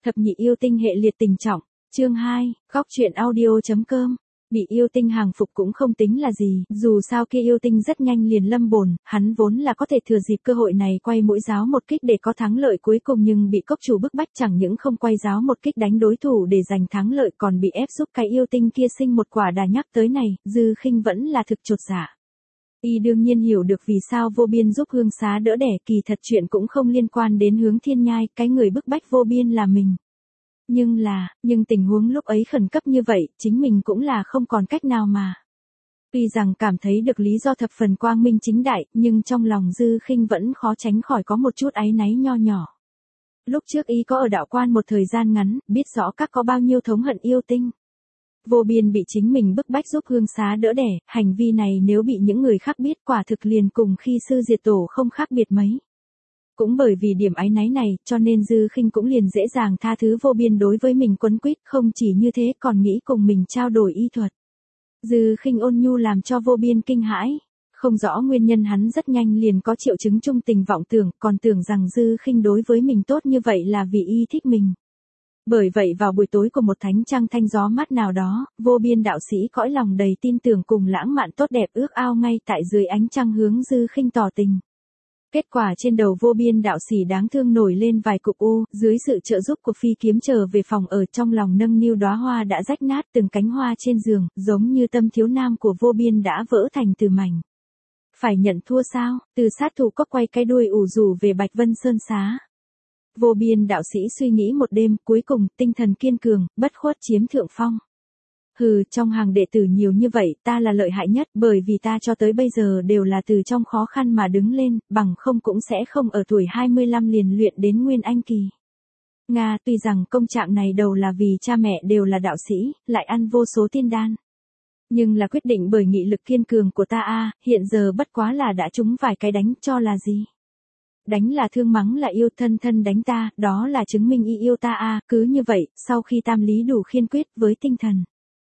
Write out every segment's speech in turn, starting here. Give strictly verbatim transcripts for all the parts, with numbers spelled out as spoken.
Thập nhị yêu tinh hệ liệt tình trọng, chương hai, góc truyện audio.com. Bị yêu tinh hàng phục cũng không tính là gì, dù sao kia yêu tinh rất nhanh liền lâm bồn, hắn vốn là có thể thừa dịp cơ hội này quay mũi giáo một kích để có thắng lợi cuối cùng, nhưng bị cốc chủ bức bách chẳng những không quay giáo một kích đánh đối thủ để giành thắng lợi còn bị ép giúp cái yêu tinh kia sinh một quả đà. Nhắc tới này, Dư Khinh vẫn là thực chột dạ. Y đương nhiên hiểu được vì sao Vô Biên giúp Hương Xá đỡ đẻ, kỳ thật chuyện cũng không liên quan đến Hướng Thiên Nhai, cái người bức bách Vô Biên là mình. Nhưng là, nhưng tình huống lúc ấy khẩn cấp như vậy, chính mình cũng là không còn cách nào mà. Tuy rằng cảm thấy được lý do thập phần quang minh chính đại, nhưng trong lòng Dư Khinh vẫn khó tránh khỏi có một chút áy náy nho nhỏ. Lúc trước y có ở đạo quan một thời gian ngắn, biết rõ các có bao nhiêu thống hận yêu tinh. Vô Biên bị chính mình bức bách giúp Hương Xá đỡ đẻ, hành vi này nếu bị những người khác biết quả thực liền cùng khi sư diệt tổ không khác biệt mấy. Cũng bởi vì điểm áy náy này, cho nên Dư Khinh cũng liền dễ dàng tha thứ Vô Biên đối với mình quấn quýt, không chỉ như thế còn nghĩ cùng mình trao đổi y thuật. Dư Khinh ôn nhu làm cho Vô Biên kinh hãi, không rõ nguyên nhân hắn rất nhanh liền có triệu chứng trung tình vọng tưởng, còn tưởng rằng Dư Khinh đối với mình tốt như vậy là vì y thích mình. Bởi vậy vào buổi tối của một thánh trăng thanh gió mát nào đó, Vô Biên đạo sĩ cõi lòng đầy tin tưởng cùng lãng mạn tốt đẹp ước ao ngay tại dưới ánh trăng hướng Dư Khinh tỏ tình. Kết quả trên đầu Vô Biên đạo sĩ đáng thương nổi lên vài cục u, dưới sự trợ giúp của phi kiếm trở về phòng ở trong lòng nâng niu đóa hoa đã rách nát, từng cánh hoa trên giường, giống như tâm thiếu nam của Vô Biên đã vỡ thành từ mảnh. Phải nhận thua sao? Từ sát thủ cốc quay cái đuôi ủ rủ về Bạch Vân Sơn Xá. Vô Biên đạo sĩ suy nghĩ một đêm, cuối cùng tinh thần kiên cường, bất khuất chiếm thượng phong. Hừ, trong hàng đệ tử nhiều như vậy, ta là lợi hại nhất, bởi vì ta cho tới bây giờ đều là từ trong khó khăn mà đứng lên, bằng không cũng sẽ không ở tuổi hai mươi lăm liền luyện đến Nguyên Anh kỳ. Nga, tuy rằng công trạng này đầu là vì cha mẹ đều là đạo sĩ, lại ăn vô số tiên đan. Nhưng là quyết định bởi nghị lực kiên cường của ta a, hiện giờ bất quá là đã trúng vài cái đánh cho là gì. Đánh là thương, mắng là yêu, thân thân đánh ta, đó là chứng minh y yêu ta a, cứ như vậy, sau khi tam lý đủ khiên quyết với tinh thần.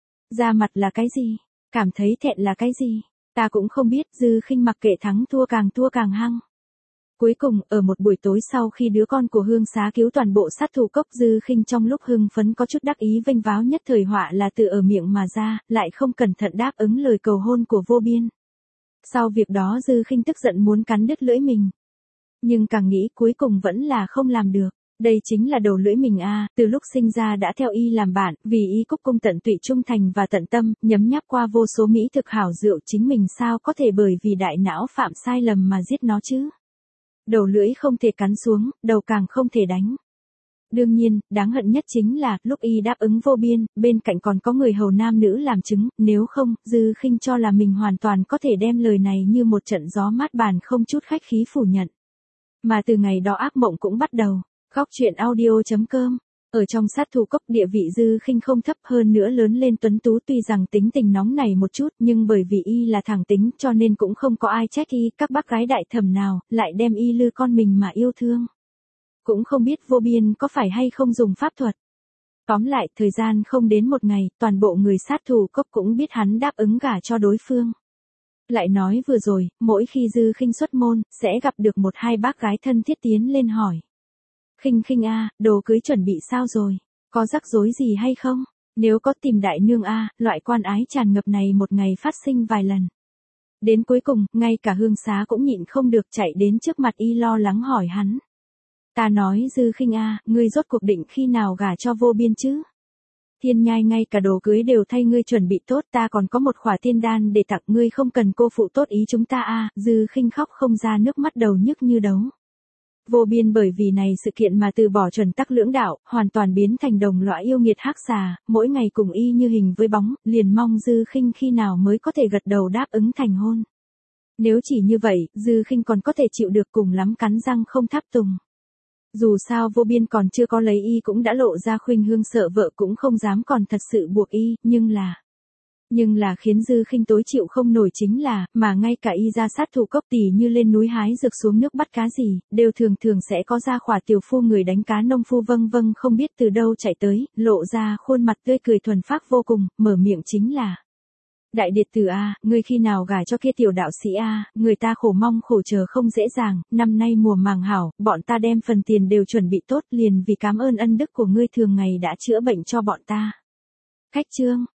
Ra mặt là cái gì? Cảm thấy thẹn là cái gì? Ta cũng không biết. Dư Khinh mặc kệ thắng thua, càng thua càng hăng. Cuối cùng, ở một buổi tối sau khi đứa con của Hương Xá cứu toàn bộ sát thủ cốc, Dư Khinh trong lúc hưng phấn có chút đắc ý vênh váo nhất thời họa là từ ở miệng mà ra, lại không cẩn thận đáp ứng lời cầu hôn của Vô Biên. Sau việc đó Dư Khinh tức giận muốn cắn đứt lưỡi mình. Nhưng càng nghĩ cuối cùng vẫn là không làm được. Đây chính là đầu lưỡi mình a, à, từ lúc sinh ra đã theo y làm bạn, vì y cúc cung tận tụy trung thành và tận tâm, nhấm nháp qua vô số mỹ thực hảo rượu, chính mình sao có thể bởi vì đại não phạm sai lầm mà giết nó chứ? Đầu lưỡi không thể cắn xuống, đầu càng không thể đánh. Đương nhiên, đáng hận nhất chính là, lúc y đáp ứng Vô Biên, bên cạnh còn có người hầu nam nữ làm chứng, nếu không, Dư Khinh cho là mình hoàn toàn có thể đem lời này như một trận gió mát bàn không chút khách khí phủ nhận. Mà từ ngày đó ác mộng cũng bắt đầu. Góc truyện audio.com. Ở trong sát thủ cốc địa vị Dư Khinh không thấp, hơn nữa lớn lên tuấn tú, tuy rằng tính tình nóng nảy một chút, nhưng bởi vì y là thẳng tính cho nên cũng không có ai trách y, các bác gái đại thẩm nào lại đem y lư con mình mà yêu thương. Cũng không biết Vô Biên có phải hay không dùng pháp thuật. Tóm lại, thời gian không đến một ngày, toàn bộ người sát thủ cốc cũng biết hắn đáp ứng gả cho đối phương. Lại nói vừa rồi, mỗi khi Dư Khinh xuất môn, sẽ gặp được một hai bác gái thân thiết tiến lên hỏi. Khinh Khinh a, đồ cưới chuẩn bị sao rồi? Có rắc rối gì hay không? Nếu có tìm đại nương a, loại quan ái tràn ngập này một ngày phát sinh vài lần. Đến cuối cùng, ngay cả Hương Xá cũng nhịn không được chạy đến trước mặt y lo lắng hỏi hắn. Ta nói Dư Khinh a, ngươi rốt cuộc định khi nào gả cho Vô Biên chứ? Thiên Nhai ngay cả đồ cưới đều thay ngươi chuẩn bị tốt, ta còn có một khỏa tiên đan để tặng ngươi, không cần cô phụ tốt ý chúng ta a. Dư Khinh khóc không ra nước mắt, đầu nhức như đấu. Vô Biên bởi vì này sự kiện mà từ bỏ chuẩn tắc lưỡng đạo, hoàn toàn biến thành đồng loại yêu nghiệt hắc xà, mỗi ngày cùng y như hình với bóng, liền mong Dư Khinh khi nào mới có thể gật đầu đáp ứng thành hôn. Nếu chỉ như vậy, Dư Khinh còn có thể chịu được, cùng lắm cắn răng không tháp tùng. Dù sao Vô Biên còn chưa có lấy y cũng đã lộ ra khuynh hướng, sợ vợ cũng không dám còn thật sự buộc y, nhưng là... Nhưng là khiến Dư Khinh tối chịu không nổi chính là, mà ngay cả y ra sát thủ cốc tỉ như lên núi hái dược xuống nước bắt cá gì, đều thường thường sẽ có ra khỏa tiểu phu người đánh cá nông phu vâng vâng không biết từ đâu chạy tới, lộ ra khuôn mặt tươi cười thuần phác vô cùng, mở miệng chính là. Đại điệt tử a, ngươi khi nào gả cho kia tiểu đạo sĩ a, người ta khổ mong khổ chờ không dễ dàng, năm nay mùa màng hảo, bọn ta đem phần tiền đều chuẩn bị tốt liền vì cảm ơn ân đức của ngươi thường ngày đã chữa bệnh cho bọn ta. Khách trương,